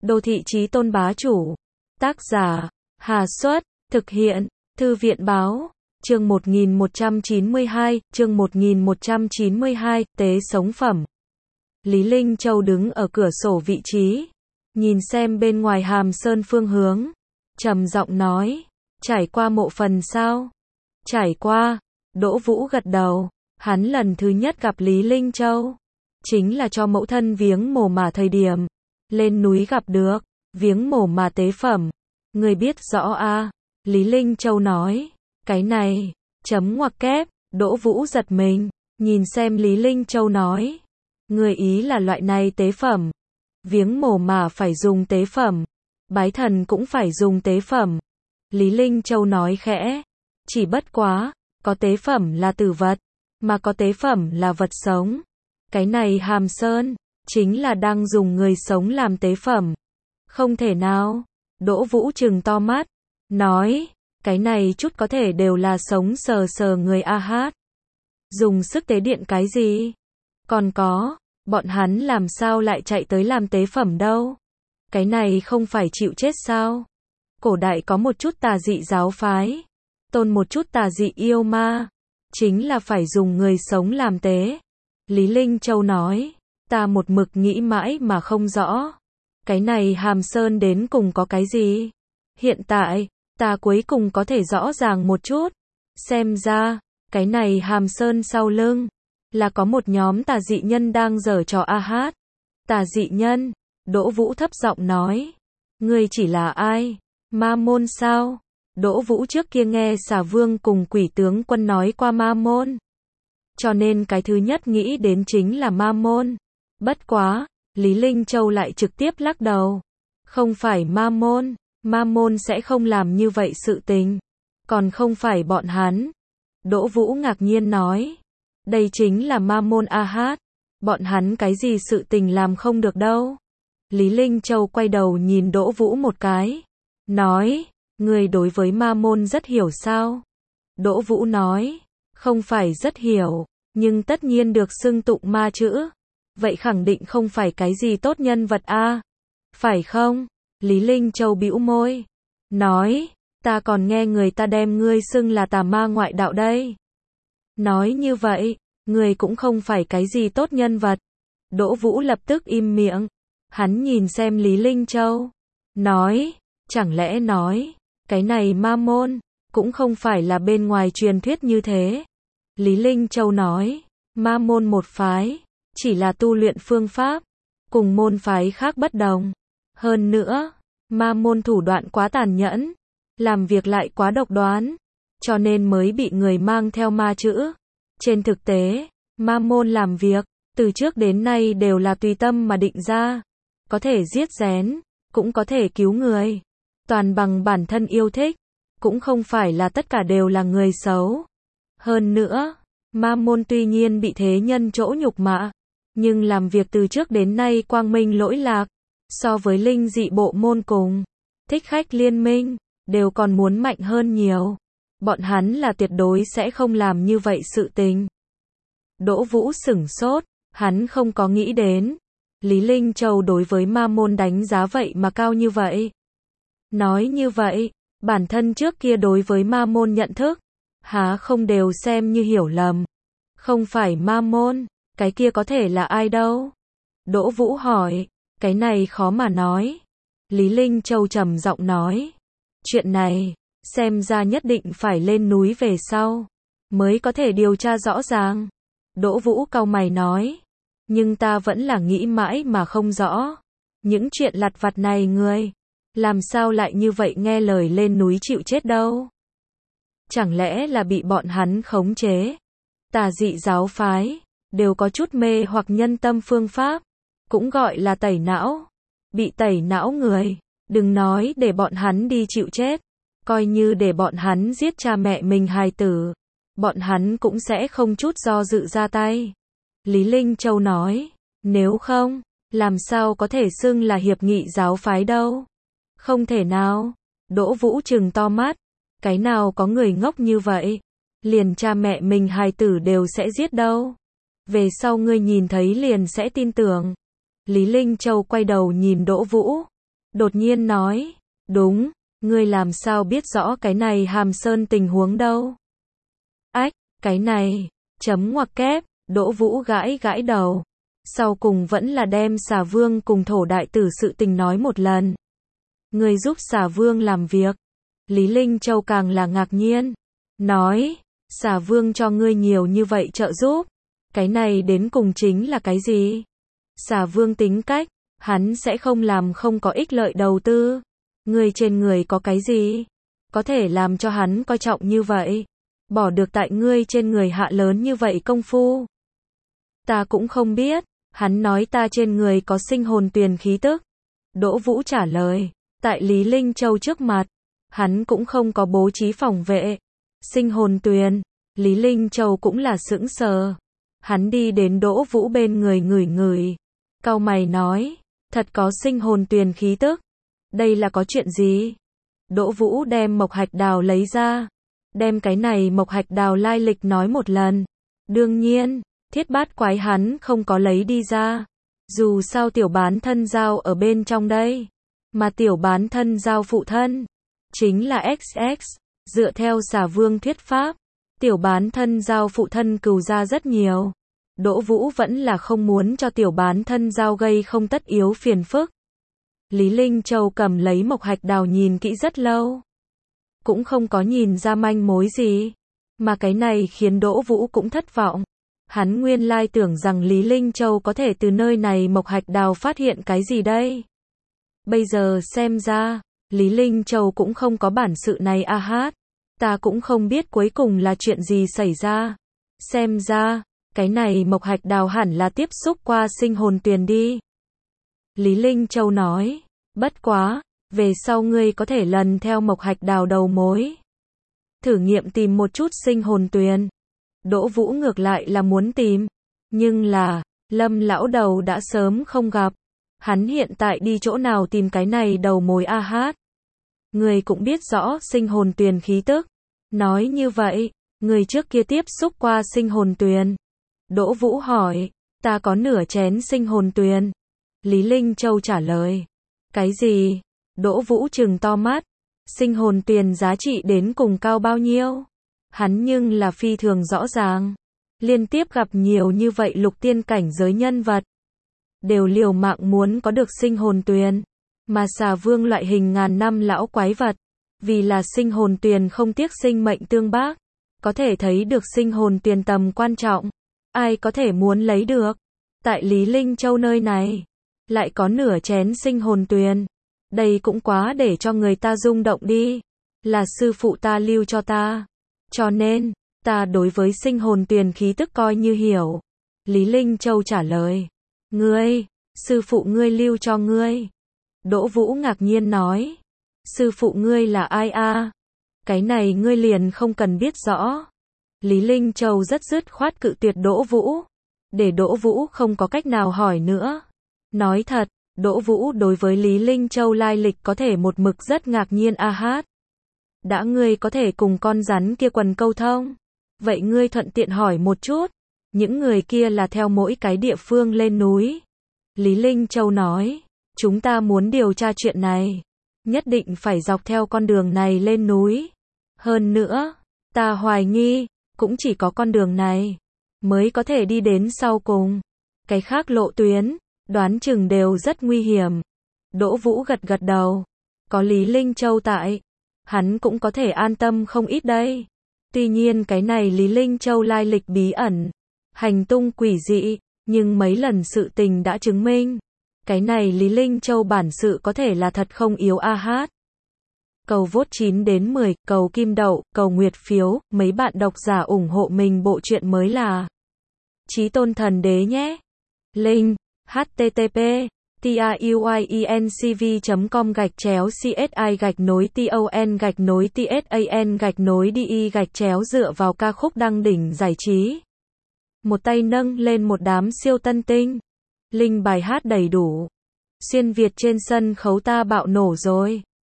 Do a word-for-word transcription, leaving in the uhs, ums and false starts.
Đô thị chí tôn bá chủ. Tác giả, Hà Xuất, thực hiện, Thư viện Báo, chương một nghìn một trăm chín mươi hai, chương một nghìn một trăm chín mươi hai, tế sống phẩm. Lý Linh Châu đứng ở cửa sổ vị trí, nhìn xem bên ngoài Hàm Sơn phương hướng, trầm giọng nói, trải qua mộ phần sao? Trải qua, Đỗ Vũ gật đầu, hắn lần thứ nhất gặp Lý Linh Châu, chính là cho mẫu thân viếng mồ mà thời điểm, lên núi gặp được, viếng mồ mà tế phẩm, người biết rõ a? Lý Linh Châu nói, cái này, chấm ngoặc kép, Đỗ Vũ giật mình, nhìn xem Lý Linh Châu nói, người ý là loại này tế phẩm, viếng mồ mà phải dùng tế phẩm, bái thần cũng phải dùng tế phẩm. Lý Linh Châu nói khẽ, chỉ bất quá, có tế phẩm là tử vật, mà có tế phẩm là vật sống. Cái này Hàm Sơn, chính là đang dùng người sống làm tế phẩm. Không thể nào, Đỗ Vũ trừng to mắt, nói, cái này chút có thể đều là sống sờ sờ người a hát. Dùng sức tế điện cái gì? Còn có, bọn hắn làm sao lại chạy tới làm tế phẩm đâu? Cái này không phải chịu chết sao? Cổ đại có một chút tà dị giáo phái, tôn một chút tà dị yêu ma, chính là phải dùng người sống làm tế. Lý Linh Châu nói, ta một mực nghĩ mãi mà không rõ. Cái này Hàm Sơn đến cùng có cái gì? Hiện tại, ta cuối cùng có thể rõ ràng một chút. Xem ra, cái này Hàm Sơn sau lưng, là có một nhóm tà dị nhân đang giở trò a hát. Tà dị nhân, Đỗ Vũ thấp giọng nói. Ngươi chỉ là ai? Ma môn sao? Đỗ Vũ trước kia nghe Xà Vương cùng Quỷ tướng quân nói qua ma môn, cho nên cái thứ nhất nghĩ đến chính là ma môn. Bất quá, Lý Linh Châu lại trực tiếp lắc đầu. Không phải ma môn, ma môn sẽ không làm như vậy sự tình. Còn không phải bọn hắn. Đỗ Vũ ngạc nhiên nói. Đây chính là ma môn a hát. Bọn hắn cái gì sự tình làm không được đâu. Lý Linh Châu quay đầu nhìn Đỗ Vũ một cái. Nói, người đối với ma môn rất hiểu sao? Đỗ Vũ nói, không phải rất hiểu, nhưng tất nhiên được xưng tụng ma chữ. Vậy khẳng định không phải cái gì tốt nhân vật a, phải không? Lý Linh Châu bĩu môi, nói, ta còn nghe người ta đem ngươi xưng là tà ma ngoại đạo đây. Nói như vậy, ngươi cũng không phải cái gì tốt nhân vật. Đỗ Vũ lập tức im miệng, hắn nhìn xem Lý Linh Châu, nói, chẳng lẽ nói, cái này ma môn, cũng không phải là bên ngoài truyền thuyết như thế. Lý Linh Châu nói, ma môn một phái, chỉ là tu luyện phương pháp, cùng môn phái khác bất đồng. Hơn nữa, ma môn thủ đoạn quá tàn nhẫn, làm việc lại quá độc đoán, cho nên mới bị người mang theo ma chữ. Trên thực tế, ma môn làm việc, từ trước đến nay đều là tùy tâm mà định ra. Có thể giết rén, cũng có thể cứu người. Toàn bằng bản thân yêu thích, cũng không phải là tất cả đều là người xấu. Hơn nữa, ma môn tuy nhiên bị thế nhân chỗ nhục mạ, nhưng làm việc từ trước đến nay quang minh lỗi lạc, so với linh dị bộ môn cùng thích khách liên minh, đều còn muốn mạnh hơn nhiều. Bọn hắn là tuyệt đối sẽ không làm như vậy sự tình. Đỗ Vũ sửng sốt, hắn không có nghĩ đến, Lý Linh Châu đối với ma môn đánh giá vậy mà cao như vậy. Nói như vậy, bản thân trước kia đối với ma môn nhận thức, há không đều xem như hiểu lầm. Không phải ma môn, cái kia có thể là ai đâu? Đỗ Vũ hỏi, cái này khó mà nói. Lý Linh Châu trầm giọng nói, chuyện này, xem ra nhất định phải lên núi về sau, mới có thể điều tra rõ ràng. Đỗ Vũ cau mày nói, nhưng ta vẫn là nghĩ mãi mà không rõ. Những chuyện lặt vặt này người, làm sao lại như vậy nghe lời lên núi chịu chết đâu? Chẳng lẽ là bị bọn hắn khống chế? Tà dị giáo phái, đều có chút mê hoặc nhân tâm phương pháp, cũng gọi là tẩy não. Bị tẩy não người, đừng nói để bọn hắn đi chịu chết, coi như để bọn hắn giết cha mẹ mình hài tử, bọn hắn cũng sẽ không chút do dự ra tay. Lý Linh Châu nói, nếu không, làm sao có thể xưng là hiệp nghị giáo phái đâu? Không thể nào. Đỗ Vũ trừng to mắt, cái nào có người ngốc như vậy, liền cha mẹ mình hài tử đều sẽ giết đâu. Về sau ngươi nhìn thấy liền sẽ tin tưởng. Lý Linh Châu quay đầu nhìn Đỗ Vũ, đột nhiên nói, đúng, ngươi làm sao biết rõ cái này Hàm Sơn tình huống đâu? Ách, cái này, chấm ngoặc kép, Đỗ Vũ gãi gãi đầu. Sau cùng vẫn là đem Xà Vương cùng Thổ đại tử sự tình nói một lần. Ngươi giúp Xà Vương làm việc. Lý Linh Châu càng là ngạc nhiên. Nói, Xà Vương cho ngươi nhiều như vậy trợ giúp. Cái này đến cùng chính là cái gì? Xà Vương tính cách, hắn sẽ không làm không có ích lợi đầu tư. Ngươi trên người có cái gì? Có thể làm cho hắn coi trọng như vậy. Bỏ được tại ngươi trên người hạ lớn như vậy công phu. Ta cũng không biết. Hắn nói ta trên người có sinh hồn tuyền khí tức. Đỗ Vũ trả lời. Tại Lý Linh Châu trước mặt, hắn cũng không có bố trí phòng vệ. Sinh hồn tuyền, Lý Linh Châu cũng là sững sờ. Hắn đi đến Đỗ Vũ bên người ngửi ngửi. Cau mày nói, thật có sinh hồn tuyền khí tức. Đây là có chuyện gì? Đỗ Vũ đem mộc hạch đào lấy ra. Đem cái này mộc hạch đào lai lịch nói một lần. Đương nhiên, thiết bát quái hắn không có lấy đi ra. Dù sao tiểu bán thân giao ở bên trong đây. Mà tiểu bán thân giao phụ thân chính là ích ích. Dựa theo Xà Vương thuyết pháp, tiểu bán thân giao phụ thân cừu ra rất nhiều. Đỗ Vũ vẫn là không muốn cho tiểu bán thân giao gây không tất yếu phiền phức. Lý Linh Châu cầm lấy mộc hạch đào nhìn kỹ rất lâu. Cũng không có nhìn ra manh mối gì. Mà cái này khiến Đỗ Vũ cũng thất vọng. Hắn nguyên lai tưởng rằng Lý Linh Châu có thể từ nơi này mộc hạch đào phát hiện cái gì đây. Bây giờ xem ra, Lý Linh Châu cũng không có bản sự này a hát. Ta cũng không biết cuối cùng là chuyện gì xảy ra. Xem ra, cái này mộc hạch đào hẳn là tiếp xúc qua sinh hồn tuyền đi. Lý Linh Châu nói, bất quá, về sau ngươi có thể lần theo mộc hạch đào đầu mối. Thử nghiệm tìm một chút sinh hồn tuyền. Đỗ Vũ ngược lại là muốn tìm. Nhưng là, Lâm lão đầu đã sớm không gặp. Hắn hiện tại đi chỗ nào tìm cái này đầu mối a hát. Người cũng biết rõ sinh hồn tuyền khí tức. Nói như vậy, người trước kia tiếp xúc qua sinh hồn tuyền. Đỗ Vũ hỏi, ta có nửa chén sinh hồn tuyền. Lý Linh Châu trả lời, cái gì? Đỗ Vũ trừng to mắt. Sinh hồn tuyền giá trị đến cùng cao bao nhiêu? Hắn nhưng là phi thường rõ ràng. Liên tiếp gặp nhiều như vậy lục tiên cảnh giới nhân vật. Đều liều mạng muốn có được sinh hồn tuyền. Mà Xà Vương loại hình ngàn năm lão quái vật. Vì là sinh hồn tuyền không tiếc sinh mệnh tương bác. Có thể thấy được sinh hồn tuyền tầm quan trọng. Ai có thể muốn lấy được. Tại Lý Linh Châu nơi này. Lại có nửa chén sinh hồn tuyền. Đây cũng quá để cho người ta rung động đi. Là sư phụ ta lưu cho ta. Cho nên, ta đối với sinh hồn tuyền khí tức coi như hiểu. Lý Linh Châu trả lời. Ngươi, sư phụ ngươi lưu cho ngươi. Đỗ Vũ ngạc nhiên nói. Sư phụ ngươi là ai a? Cái này ngươi liền không cần biết rõ. Lý Linh Châu rất dứt khoát cự tuyệt Đỗ Vũ. Để Đỗ Vũ không có cách nào hỏi nữa. Nói thật, Đỗ Vũ đối với Lý Linh Châu lai lịch có thể một mực rất ngạc nhiên a hát. Đã ngươi có thể cùng con rắn kia quần câu thông. Vậy ngươi thuận tiện hỏi một chút. Những người kia là theo mỗi cái địa phương lên núi. Lý Linh Châu nói. Chúng ta muốn điều tra chuyện này. Nhất định phải dọc theo con đường này lên núi. Hơn nữa, ta hoài nghi, cũng chỉ có con đường này. Mới có thể đi đến sau cùng. Cái khác lộ tuyến, đoán chừng đều rất nguy hiểm. Đỗ Vũ gật gật đầu. Có Lý Linh Châu tại. Hắn cũng có thể an tâm không ít đây. Tuy nhiên cái này Lý Linh Châu lai lịch bí ẩn. Hành tung quỷ dị. Nhưng mấy lần sự tình đã chứng minh. Cái này Lý Linh Châu bản sự có thể là thật không yếu a hát. Cầu vote chín đến mười, cầu kim đậu, cầu nguyệt phiếu, mấy bạn độc giả ủng hộ mình bộ truyện mới là Chí Tôn Thần Đế nhé. Link http tuyencv chấm com gạch chéo csi gạch nối ton gạch nối tsan gạch nối đi gạch chéo dựa vào ca khúc đăng đỉnh giải trí. Một tay nâng lên một đám siêu tân tinh. Link bài hát đầy đủ. Xuyên Việt trên sân khấu ta bạo nổ rồi.